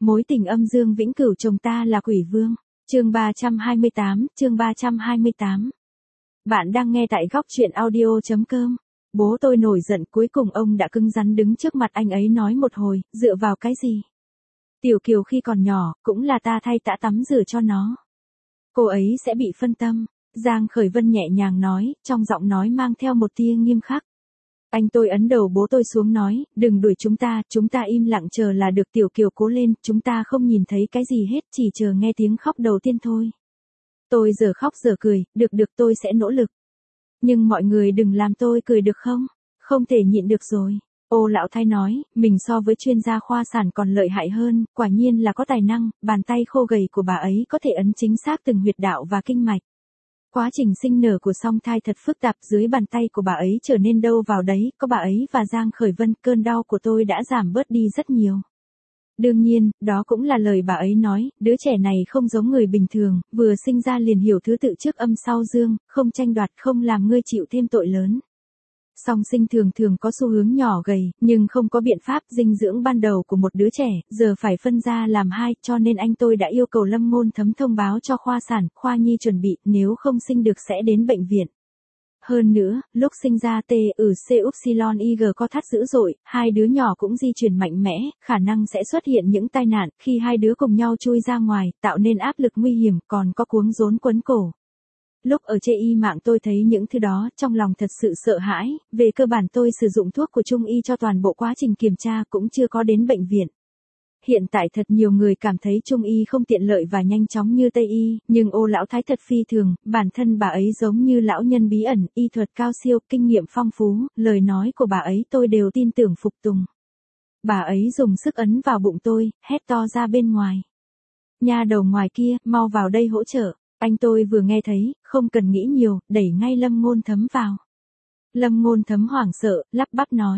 Mối tình âm dương vĩnh cửu chồng ta là quỷ vương. Chương 328. Bạn đang nghe tại góc truyện audio.com. Bố tôi nổi giận, cuối cùng ông đã cứng rắn đứng trước mặt anh ấy nói một hồi, dựa vào cái gì? Tiểu Kiều khi còn nhỏ, cũng là ta thay tã tắm rửa cho nó. Cô ấy sẽ bị phân tâm. Giang Khởi Vân nhẹ nhàng nói, trong giọng nói mang theo một tia nghiêm khắc. Anh tôi ấn đầu bố tôi xuống nói, đừng đuổi chúng ta im lặng chờ là được. Tiểu Kiều cố lên, chúng ta không nhìn thấy cái gì hết, chỉ chờ nghe tiếng khóc đầu tiên thôi. Tôi giờ khóc giờ cười, được tôi sẽ nỗ lực. Nhưng mọi người đừng làm tôi cười được không? Không thể nhịn được rồi. Ô lão thái nói, mình so với chuyên gia khoa sản còn lợi hại hơn, quả nhiên là có tài năng, bàn tay khô gầy của bà ấy có thể ấn chính xác từng huyệt đạo và kinh mạch. Quá trình sinh nở của song thai thật phức tạp, dưới bàn tay của bà ấy trở nên đâu vào đấy, có bà ấy và Giang Khởi Vân, cơn đau của tôi đã giảm bớt đi rất nhiều. Đương nhiên, đó cũng là lời bà ấy nói, đứa trẻ này không giống người bình thường, vừa sinh ra liền hiểu thứ tự trước âm sau dương, không tranh đoạt, không làm ngươi chịu thêm tội lớn. Song sinh thường thường có xu hướng nhỏ gầy, nhưng không có biện pháp, dinh dưỡng ban đầu của một đứa trẻ, giờ phải phân ra làm hai, cho nên anh tôi đã yêu cầu Lâm Ngôn Thấm thông báo cho khoa sản, khoa nhi chuẩn bị, nếu không sinh được sẽ đến bệnh viện. Hơn nữa, lúc sinh ra TÜCY co thắt dữ dội, hai đứa nhỏ cũng di chuyển mạnh mẽ, khả năng sẽ xuất hiện những tai nạn, khi hai đứa cùng nhau chui ra ngoài, tạo nên áp lực nguy hiểm, còn có cuống rốn quấn cổ. Lúc ở chê y mạng tôi thấy những thứ đó, trong lòng thật sự sợ hãi, về cơ bản tôi sử dụng thuốc của Trung y cho toàn bộ quá trình kiểm tra cũng chưa có đến bệnh viện. Hiện tại thật nhiều người cảm thấy Trung y không tiện lợi và nhanh chóng như Tây y, nhưng Ô lão thái thật phi thường, bản thân bà ấy giống như lão nhân bí ẩn, y thuật cao siêu, kinh nghiệm phong phú, lời nói của bà ấy tôi đều tin tưởng phục tùng. Bà ấy dùng sức ấn vào bụng tôi, hét to ra bên ngoài. Nha đầu ngoài kia, mau vào đây hỗ trợ. Anh tôi vừa nghe thấy, không cần nghĩ nhiều, đẩy ngay Lâm Ngôn Thấm vào. Lâm Ngôn Thấm hoảng sợ, lắp bắp nói.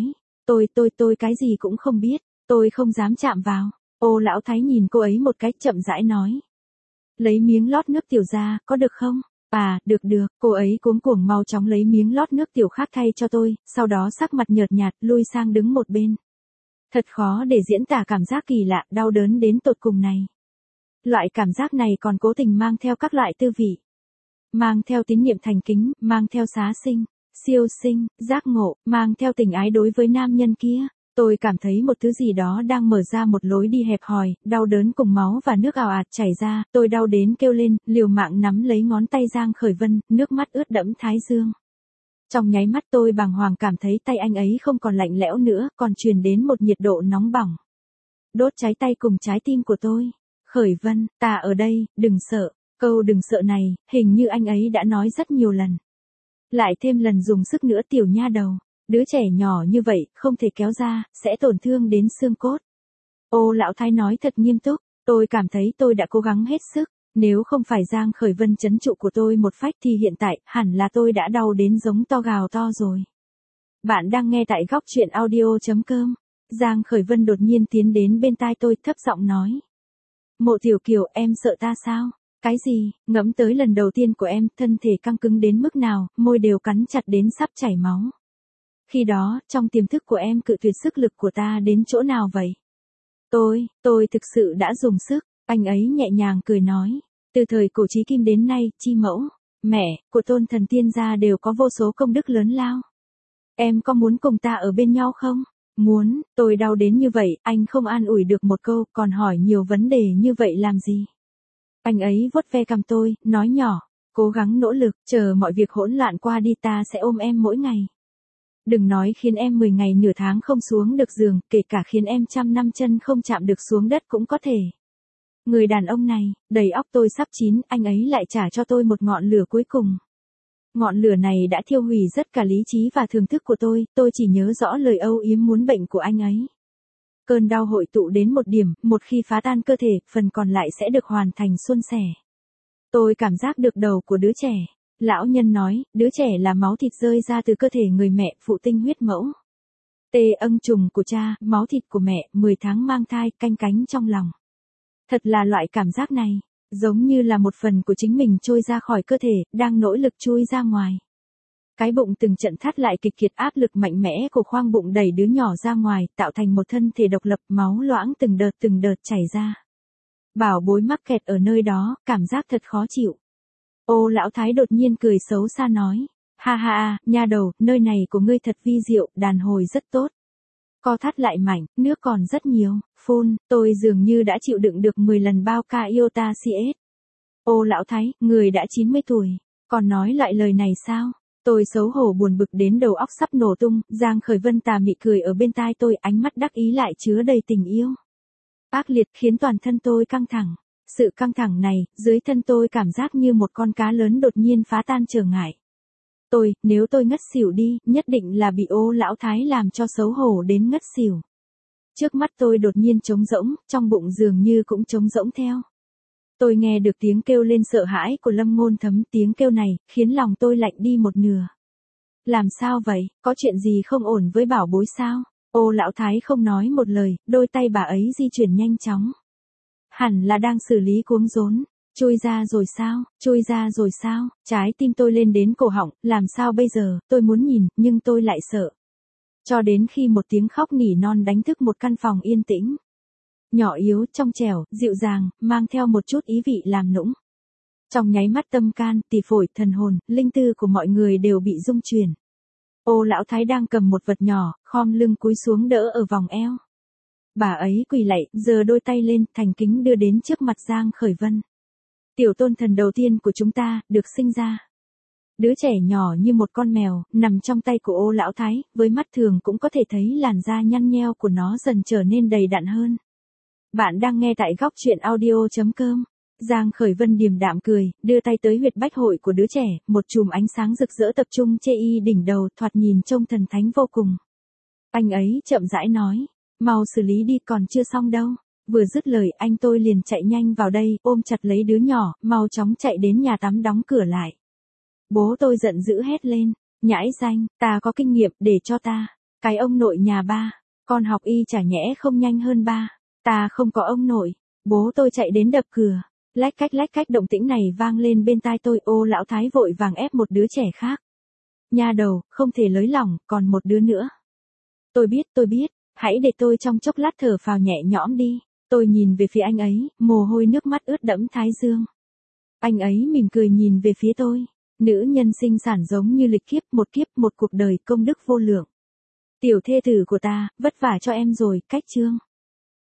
Tôi cái gì cũng không biết, tôi không dám chạm vào. Ô lão thái nhìn cô ấy một cách chậm rãi nói. Lấy miếng lót nước tiểu ra, có được không? À, được, cô ấy cuống cuồng mau chóng lấy miếng lót nước tiểu khác thay cho tôi, sau đó sắc mặt nhợt nhạt, lui sang đứng một bên. Thật khó để diễn tả cảm giác kỳ lạ, đau đớn đến tột cùng này. Loại cảm giác này còn cố tình mang theo các loại tư vị. Mang theo tín niệm thành kính, mang theo xá sinh, siêu sinh, giác ngộ, mang theo tình ái đối với nam nhân kia. Tôi cảm thấy một thứ gì đó đang mở ra một lối đi hẹp hòi, đau đớn cùng máu và nước ào ạt chảy ra, tôi đau đến kêu lên, liều mạng nắm lấy ngón tay Giang Khởi Vân, nước mắt ướt đẫm thái dương. Trong nháy mắt tôi bàng hoàng cảm thấy tay anh ấy không còn lạnh lẽo nữa, còn truyền đến một nhiệt độ nóng bỏng. Đốt cháy tay cùng trái tim của tôi. Khởi Vân, ta ở đây, đừng sợ. Câu đừng sợ này, hình như anh ấy đã nói rất nhiều lần. Lại thêm lần dùng sức nữa tiểu nha đầu. Đứa trẻ nhỏ như vậy, không thể kéo ra, sẽ tổn thương đến xương cốt. Ô lão thái nói thật nghiêm túc, tôi cảm thấy tôi đã cố gắng hết sức. Nếu không phải Giang Khởi Vân trấn trụ của tôi một phách thì hiện tại, hẳn là tôi đã đau đến giống to gào to rồi. Bạn đang nghe tại góc truyện audio.com. Giang Khởi Vân đột nhiên tiến đến bên tai tôi, thấp giọng nói. Mộ Tiểu Kiều, em sợ ta sao? Cái gì? Ngẫm tới lần đầu tiên của em, thân thể căng cứng đến mức nào, môi đều cắn chặt đến sắp chảy máu. Khi đó, trong tiềm thức của em cự tuyệt sức lực của ta đến chỗ nào vậy? Tôi thực sự đã dùng sức, anh ấy nhẹ nhàng cười nói. Từ thời cổ chí kim đến nay, chi mẫu, mẹ, của tôn thần tiên gia đều có vô số công đức lớn lao. Em có muốn cùng ta ở bên nhau không? Muốn, tôi đau đến như vậy, anh không an ủi được một câu, còn hỏi nhiều vấn đề như vậy làm gì? Anh ấy vuốt ve cằm tôi, nói nhỏ, cố gắng nỗ lực, chờ mọi việc hỗn loạn qua đi ta sẽ ôm em mỗi ngày. Đừng nói khiến em 10 ngày nửa tháng không xuống được giường, kể cả khiến em 100 năm chân không chạm được xuống đất cũng có thể. Người đàn ông này, đầy óc tôi sắp chín, anh ấy lại trả cho tôi một ngọn lửa cuối cùng. Ngọn lửa này đã thiêu hủy rất cả lý trí và thưởng thức của tôi chỉ nhớ rõ lời âu yếm muốn bệnh của anh ấy. Cơn đau hội tụ đến một điểm, một khi phá tan cơ thể, phần còn lại sẽ được hoàn thành suôn sẻ. Tôi cảm giác được đầu của đứa trẻ. Lão nhân nói, đứa trẻ là máu thịt rơi ra từ cơ thể người mẹ, phụ tinh huyết mẫu. Ân trùng của cha, máu thịt của mẹ, 10 tháng mang thai, canh cánh trong lòng. Thật là loại cảm giác này, giống như là một phần của chính mình trôi ra khỏi cơ thể, đang nỗ lực chui ra ngoài. Cái bụng từng trận thắt lại kịch liệt, áp lực mạnh mẽ của khoang bụng đẩy đứa nhỏ ra ngoài, tạo thành một thân thể độc lập, máu loãng từng đợt chảy ra. Bảo bối mắc kẹt ở nơi đó, cảm giác thật khó chịu. Ô lão thái đột nhiên cười xấu xa nói. Ha ha, nha đầu, nơi này của ngươi thật vi diệu, đàn hồi rất tốt. Co thắt lại mạnh, nước còn rất nhiều, phun, tôi dường như đã chịu đựng được 10 lần bao ca iota CS. Ô lão thái, người đã 90 tuổi, còn nói lại lời này sao? Tôi xấu hổ buồn bực đến đầu óc sắp nổ tung, Giang Khởi Vân tà mị cười ở bên tai tôi, ánh mắt đắc ý lại chứa đầy tình yêu. Ác liệt khiến toàn thân tôi căng thẳng. Sự căng thẳng này, dưới thân tôi cảm giác như một con cá lớn đột nhiên phá tan trở ngại. Nếu tôi ngất xỉu đi, nhất định là bị ô lão thái làm cho xấu hổ đến ngất xỉu. Trước mắt tôi đột nhiên trống rỗng, trong bụng dường như cũng trống rỗng theo. Tôi nghe được tiếng kêu lên sợ hãi của Lâm Ngôn Thấm, tiếng kêu này, khiến lòng tôi lạnh đi một nửa. Làm sao vậy, có chuyện gì không ổn với bảo bối sao? Ô lão thái không nói một lời, đôi tay bà ấy di chuyển nhanh chóng. Hẳn là đang xử lý cuống rốn. Chui ra rồi sao, trái tim tôi lên đến cổ họng, làm sao bây giờ, tôi muốn nhìn, nhưng tôi lại sợ. Cho đến khi một tiếng khóc nỉ non đánh thức một căn phòng yên tĩnh. Nhỏ yếu, trong trẻo, dịu dàng, mang theo một chút ý vị làm nũng. Trong nháy mắt tâm can, tỳ phổi, thần hồn, linh tư của mọi người đều bị rung chuyển. Ô lão thái đang cầm một vật nhỏ, khom lưng cúi xuống đỡ ở vòng eo. Bà ấy quỳ lạy, giơ đôi tay lên, thành kính đưa đến trước mặt Giang Khởi Vân. Tiểu tôn thần đầu tiên của chúng ta, được sinh ra. Đứa trẻ nhỏ như một con mèo, nằm trong tay của ô lão thái, với mắt thường cũng có thể thấy làn da nhăn nheo của nó dần trở nên đầy đặn hơn. Bạn đang nghe tại góc truyện audio.com. Giang Khởi Vân điềm đạm cười, đưa tay tới huyệt bách hội của đứa trẻ, một chùm ánh sáng rực rỡ tập trung che y đỉnh đầu, thoạt nhìn trông thần thánh vô cùng. Anh ấy chậm rãi nói, mau xử lý đi, còn chưa xong đâu. Vừa dứt lời, anh tôi liền chạy nhanh vào đây, ôm chặt lấy đứa nhỏ, mau chóng chạy đến nhà tắm đóng cửa lại. Bố tôi giận dữ hét lên, nhãi danh, ta có kinh nghiệm, để cho ta. Cái ông nội nhà ba, con học y chả nhẽ không nhanh hơn ba. Ta không có ông nội. Bố tôi chạy đến đập cửa. Lách cách động tĩnh này vang lên bên tai tôi, ô lão thái vội vàng ép một đứa trẻ khác. Nha đầu, không thể lới lỏng, còn một đứa nữa. Tôi biết, hãy để tôi trong chốc lát thở phào nhẹ nhõm đi. Tôi nhìn về phía anh ấy, mồ hôi nước mắt ướt đẫm thái dương. Anh ấy mỉm cười nhìn về phía tôi. Nữ nhân sinh sản giống như lịch kiếp, một cuộc đời công đức vô lượng. Tiểu thê tử của ta, vất vả cho em rồi, cách chương.